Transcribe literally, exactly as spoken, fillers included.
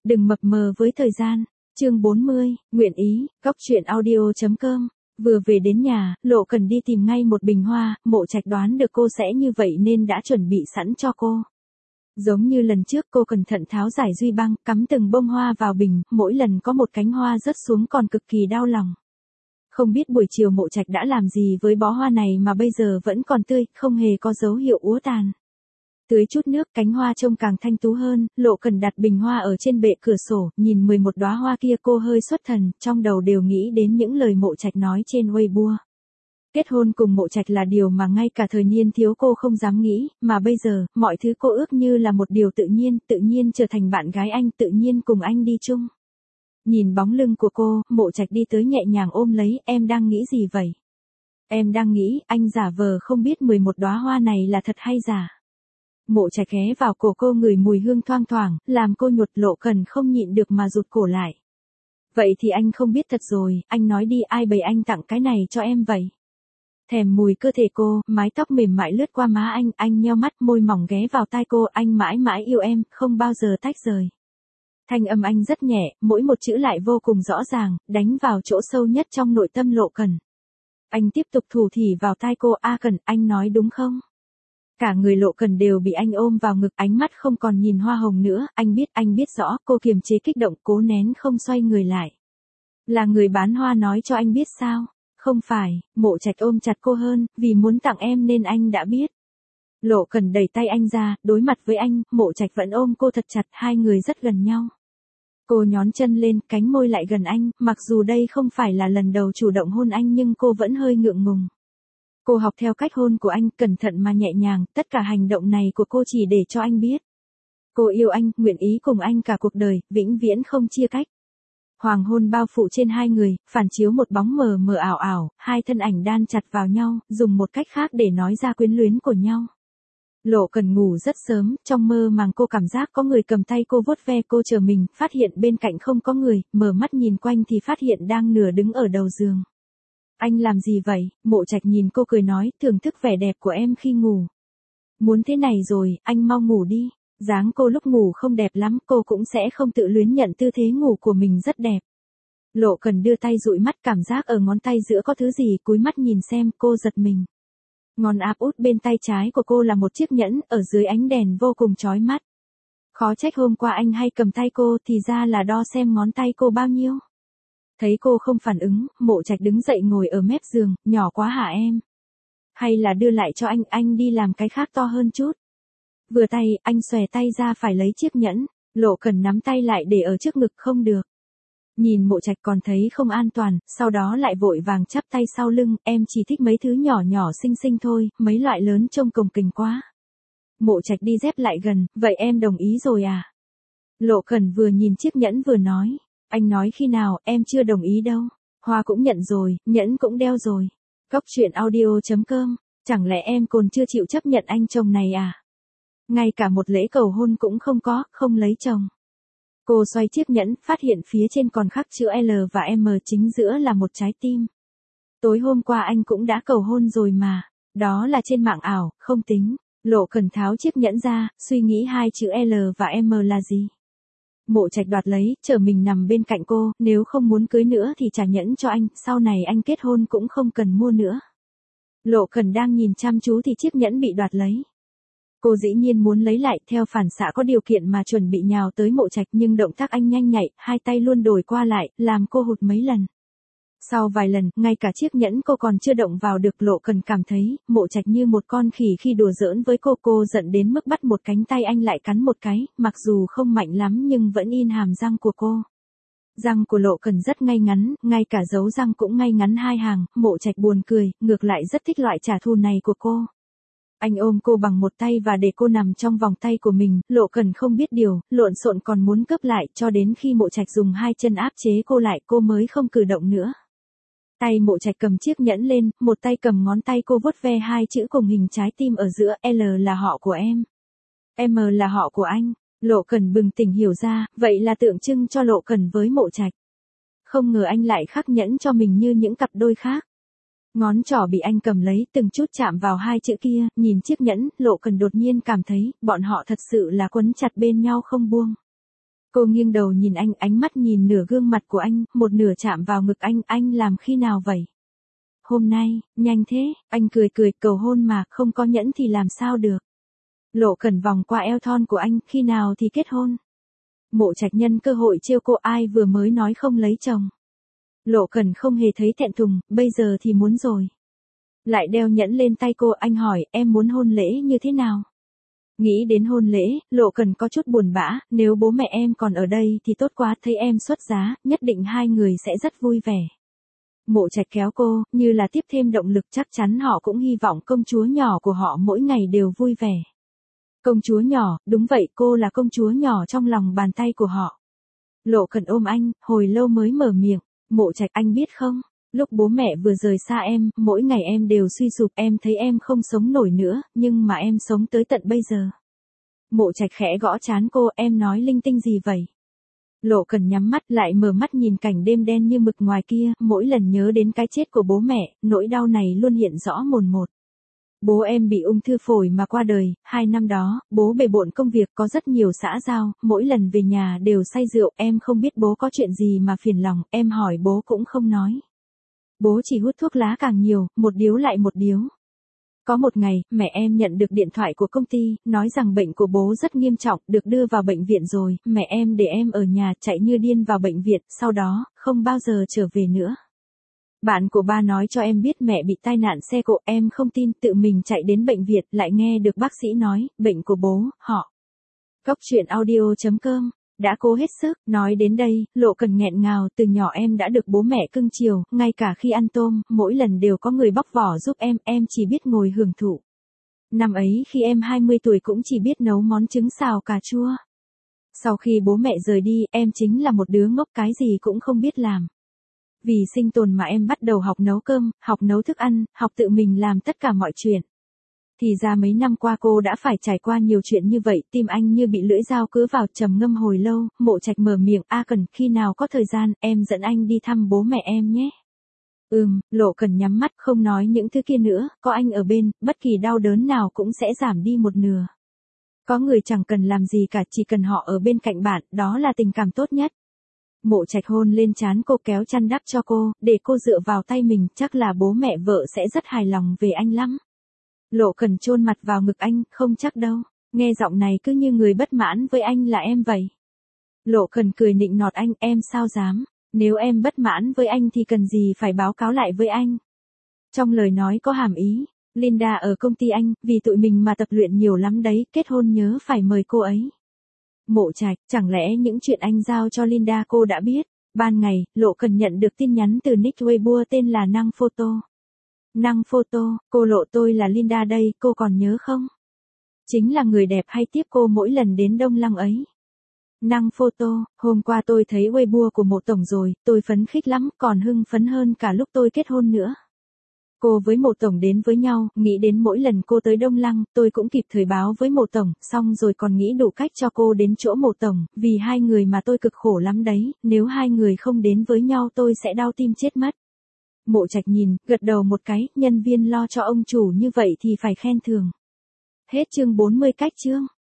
Đừng mập mờ với thời gian. Chương bốn mươi, nguyện ý, góc truyện audio.com. Vừa về đến nhà, Lộ Cần đi tìm ngay một bình hoa, Mộ Trạch đoán được cô sẽ như vậy nên đã chuẩn bị sẵn cho cô. Giống như lần trước cô cẩn thận tháo giải duy băng, cắm từng bông hoa vào bình, mỗi lần có một cánh hoa rớt xuống còn cực kỳ đau lòng. Không biết buổi chiều Mộ Trạch đã làm gì với bó hoa này mà bây giờ vẫn còn tươi, không hề có dấu hiệu úa tàn. Tưới chút nước, cánh hoa trông càng thanh tú hơn, Lộ Cần đặt bình hoa ở trên bệ cửa sổ, nhìn mười một đóa hoa kia cô hơi xuất thần, trong đầu đều nghĩ đến những lời Mộ Trạch nói trên Weibo. Kết hôn cùng Mộ Trạch là điều mà ngay cả thời niên thiếu cô không dám nghĩ, mà bây giờ, mọi thứ cô ước như là một điều tự nhiên, tự nhiên trở thành bạn gái anh, tự nhiên cùng anh đi chung. Nhìn bóng lưng của cô, Mộ Trạch đi tới nhẹ nhàng ôm lấy, em đang nghĩ gì vậy? Em đang nghĩ, anh giả vờ không biết mười một đóa hoa này là thật hay giả. Mộ Trạch ghé vào cổ cô ngửi mùi hương thoang thoảng, làm cô nhột. Lộ Cần không nhịn được mà rụt cổ lại. Vậy thì anh không biết thật rồi, anh nói đi, ai bày anh tặng cái này cho em vậy? Thèm mùi cơ thể cô, mái tóc mềm mại lướt qua má anh, anh nheo mắt, môi mỏng ghé vào tai cô, anh mãi mãi yêu em, không bao giờ tách rời. Thanh âm anh rất nhẹ, mỗi một chữ lại vô cùng rõ ràng, đánh vào chỗ sâu nhất trong nội tâm Lộ Cần. Anh tiếp tục thủ thỉ vào tai cô, a Cần, anh nói đúng không? Cả người Lộ Cần đều bị anh ôm vào ngực, ánh mắt không còn nhìn hoa hồng nữa, anh biết, anh biết rõ, cô kiềm chế kích động, cố nén không xoay người lại. Là người bán hoa nói cho anh biết sao? Không phải, Mộ Trạch ôm chặt cô hơn, vì muốn tặng em nên anh đã biết. Lộ Cần đẩy tay anh ra, đối mặt với anh, Mộ Trạch vẫn ôm cô thật chặt, hai người rất gần nhau. Cô nhón chân lên, cánh môi lại gần anh, mặc dù đây không phải là lần đầu chủ động hôn anh nhưng cô vẫn hơi ngượng ngùng. Cô học theo cách hôn của anh, cẩn thận mà nhẹ nhàng, tất cả hành động này của cô chỉ để cho anh biết. Cô yêu anh, nguyện ý cùng anh cả cuộc đời, vĩnh viễn không chia cách. Hoàng hôn bao phủ trên hai người, phản chiếu một bóng mờ mờ ảo ảo, hai thân ảnh đan chặt vào nhau, dùng một cách khác để nói ra quyến luyến của nhau. Lộ Cần ngủ rất sớm, trong mơ màng cô cảm giác có người cầm tay cô vuốt ve, cô chờ mình, phát hiện bên cạnh không có người, mở mắt nhìn quanh thì phát hiện đang nửa đứng ở đầu giường. Anh làm gì vậy? Mộ Trạch nhìn cô cười nói, thưởng thức vẻ đẹp của em khi ngủ. Muốn thế này rồi, anh mau ngủ đi. Dáng cô lúc ngủ không đẹp lắm, cô cũng sẽ không tự luyến nhận tư thế ngủ của mình rất đẹp. Lộ Cần đưa tay dụi mắt, cảm giác ở ngón tay giữa có thứ gì, cúi mắt nhìn xem, cô giật mình. Ngón áp út bên tay trái của cô là một chiếc nhẫn, ở dưới ánh đèn vô cùng chói mắt. Khó trách hôm qua anh hay cầm tay cô, thì ra là đo xem ngón tay cô bao nhiêu. Thấy cô không phản ứng, Mộ Trạch đứng dậy ngồi ở mép giường, nhỏ quá hả em? Hay là đưa lại cho anh, anh đi làm cái khác to hơn chút. Vừa tay, anh xòe tay ra phải lấy chiếc nhẫn, Lộ Cần nắm tay lại để ở trước ngực, không được. Nhìn Mộ Trạch còn thấy không an toàn, sau đó lại vội vàng chắp tay sau lưng, em chỉ thích mấy thứ nhỏ nhỏ xinh xinh thôi, mấy loại lớn trông cồng kềnh quá. Mộ Trạch đi dép lại gần, vậy em đồng ý rồi à? Lộ Cần vừa nhìn chiếc nhẫn vừa nói, anh nói khi nào, em chưa đồng ý đâu. Hoa cũng nhận rồi, nhẫn cũng đeo rồi. Góc truyện audio.com, chẳng lẽ em còn chưa chịu chấp nhận anh chồng này à? Ngay cả một lễ cầu hôn cũng không có, không lấy chồng. Cô xoay chiếc nhẫn, phát hiện phía trên còn khắc chữ L và M, chính giữa là một trái tim. Tối hôm qua anh cũng đã cầu hôn rồi mà, đó là trên mạng ảo, không tính. Lộ Cần tháo chiếc nhẫn ra, suy nghĩ hai chữ L và M là gì. Mộ Trạch đoạt lấy, chờ mình nằm bên cạnh cô, nếu không muốn cưới nữa thì trả nhẫn cho anh, sau này anh kết hôn cũng không cần mua nữa. Lộ Cần đang nhìn chăm chú thì chiếc nhẫn bị đoạt lấy. Cô dĩ nhiên muốn lấy lại, theo phản xạ có điều kiện mà chuẩn bị nhào tới Mộ Trạch, nhưng động tác anh nhanh nhạy, hai tay luôn đổi qua lại, làm cô hụt mấy lần. Sau vài lần, ngay cả chiếc nhẫn cô còn chưa động vào được. Lộ Cần cảm thấy, Mộ Trạch như một con khỉ khi đùa giỡn với cô, cô giận đến mức bắt một cánh tay anh lại cắn một cái, mặc dù không mạnh lắm nhưng vẫn in hàm răng của cô. Răng của Lộ Cần rất ngay ngắn, ngay cả dấu răng cũng ngay ngắn hai hàng, Mộ Trạch buồn cười, ngược lại rất thích loại trả thù này của cô. Anh ôm cô bằng một tay và để cô nằm trong vòng tay của mình, Lộ Cần không biết điều, lộn xộn còn muốn cướp lại, cho đến khi Mộ Trạch dùng hai chân áp chế cô lại, cô mới không cử động nữa. Tay Mộ Trạch cầm chiếc nhẫn lên, một tay cầm ngón tay cô vuốt ve hai chữ cùng hình trái tim ở giữa, L là họ của em, M là họ của anh. Lộ Cần bừng tỉnh hiểu ra, vậy là tượng trưng cho Lộ Cần với Mộ Trạch. Không ngờ anh lại khắc nhẫn cho mình như những cặp đôi khác. Ngón trỏ bị anh cầm lấy, từng chút chạm vào hai chữ kia, nhìn chiếc nhẫn, Lộ Cần đột nhiên cảm thấy, bọn họ thật sự là quấn chặt bên nhau không buông. Cô nghiêng đầu nhìn anh, ánh mắt nhìn nửa gương mặt của anh, một nửa chạm vào ngực anh, anh làm khi nào vậy? Hôm nay, nhanh thế, anh cười cười, cầu hôn mà, không có nhẫn thì làm sao được. Lộ Cẩn vòng qua eo thon của anh, khi nào thì kết hôn? Mộ Trạch nhân cơ hội trêu cô, ai vừa mới nói không lấy chồng. Lộ Cẩn không hề thấy thẹn thùng, bây giờ thì muốn rồi. Lại đeo nhẫn lên tay cô, anh hỏi, em muốn hôn lễ như thế nào? Nghĩ đến hôn lễ, Lộ Cẩn có chút buồn bã, nếu bố mẹ em còn ở đây thì tốt quá, thấy em xuất giá, nhất định hai người sẽ rất vui vẻ. Mộ Trạch kéo cô, như là tiếp thêm động lực, chắc chắn họ cũng hy vọng công chúa nhỏ của họ mỗi ngày đều vui vẻ. Công chúa nhỏ, đúng vậy, cô là công chúa nhỏ trong lòng bàn tay của họ. Lộ Cẩn ôm anh, hồi lâu mới mở miệng, Mộ Trạch, anh biết không, lúc bố mẹ vừa rời xa em, mỗi ngày em đều suy sụp, em thấy em không sống nổi nữa, nhưng mà em sống tới tận bây giờ. Mộ Trạch khẽ gõ trán cô, em nói linh tinh gì vậy? Lộ Cẩn nhắm mắt lại mở mắt nhìn cảnh đêm đen như mực ngoài kia, mỗi lần nhớ đến cái chết của bố mẹ, nỗi đau này luôn hiện rõ mồn một. Bố em bị ung thư phổi mà qua đời, hai năm đó, bố bề bộn công việc có rất nhiều xã giao, mỗi lần về nhà đều say rượu, em không biết bố có chuyện gì mà phiền lòng, em hỏi bố cũng không nói. Bố chỉ hút thuốc lá càng nhiều, một điếu lại một điếu. Có một ngày, mẹ em nhận được điện thoại của công ty, nói rằng bệnh của bố rất nghiêm trọng, được đưa vào bệnh viện rồi, mẹ em để em ở nhà chạy như điên vào bệnh viện, sau đó, không bao giờ trở về nữa. Bạn của ba nói cho em biết mẹ bị tai nạn xe cộ, em không tin, tự mình chạy đến bệnh viện, lại nghe được bác sĩ nói, bệnh của bố, họ. Góc truyện audio chấm com đã cố hết sức, nói đến đây, Lộ Cẩn nghẹn ngào, từ nhỏ em đã được bố mẹ cưng chiều, ngay cả khi ăn tôm, mỗi lần đều có người bóc vỏ giúp em, em chỉ biết ngồi hưởng thụ. Năm ấy khi em hai mươi tuổi cũng chỉ biết nấu món trứng xào cà chua. Sau khi bố mẹ rời đi, em chính là một đứa ngốc, cái gì cũng không biết làm. Vì sinh tồn mà em bắt đầu học nấu cơm, học nấu thức ăn, học tự mình làm tất cả mọi chuyện. Thì ra mấy năm qua cô đã phải trải qua nhiều chuyện như vậy, tim anh như bị lưỡi dao cứa vào, trầm ngâm hồi lâu, Mộ Trạch mở miệng, a Cẩn, khi nào có thời gian, em dẫn anh đi thăm bố mẹ em nhé. Ừm, Lộ Cẩn nhắm mắt, không nói những thứ kia nữa, có anh ở bên, bất kỳ đau đớn nào cũng sẽ giảm đi một nửa. Có người chẳng cần làm gì cả, chỉ cần họ ở bên cạnh bạn, đó là tình cảm tốt nhất. Mộ Trạch hôn lên trán cô, kéo chăn đắp cho cô, để cô dựa vào tay mình, chắc là bố mẹ vợ sẽ rất hài lòng về anh lắm. Lộ Cẩn chôn mặt vào ngực anh, không chắc đâu, nghe giọng này cứ như người bất mãn với anh là em vậy. Lộ Cẩn cười nịnh nọt anh, em sao dám, nếu em bất mãn với anh thì cần gì phải báo cáo lại với anh. Trong lời nói có hàm ý, Linda ở công ty anh, vì tụi mình mà tập luyện nhiều lắm đấy, kết hôn nhớ phải mời cô ấy. Mộ Trạch, chẳng lẽ những chuyện anh giao cho Linda cô đã biết? Ban ngày, Lộ Cẩn nhận được tin nhắn từ nick Weibo tên là Năng Photo. Năng Photo, cô Lộ, tôi là Linda đây, cô còn nhớ không? Chính là người đẹp hay tiếp cô mỗi lần đến Đông Lăng ấy. Năng Photo, hôm qua tôi thấy Weibo của Mộ Tổng rồi, tôi phấn khích lắm, còn hưng phấn hơn cả lúc tôi kết hôn nữa. Cô với Mộ Tổng đến với nhau, nghĩ đến mỗi lần cô tới Đông Lăng, tôi cũng kịp thời báo với Mộ Tổng, xong rồi còn nghĩ đủ cách cho cô đến chỗ Mộ Tổng, vì hai người mà tôi cực khổ lắm đấy, nếu hai người không đến với nhau tôi sẽ đau tim chết mất. Mộ Trạch nhìn, gật đầu một cái, nhân viên lo cho ông chủ như vậy thì phải khen thưởng. Hết chương bốn mươi cách chương.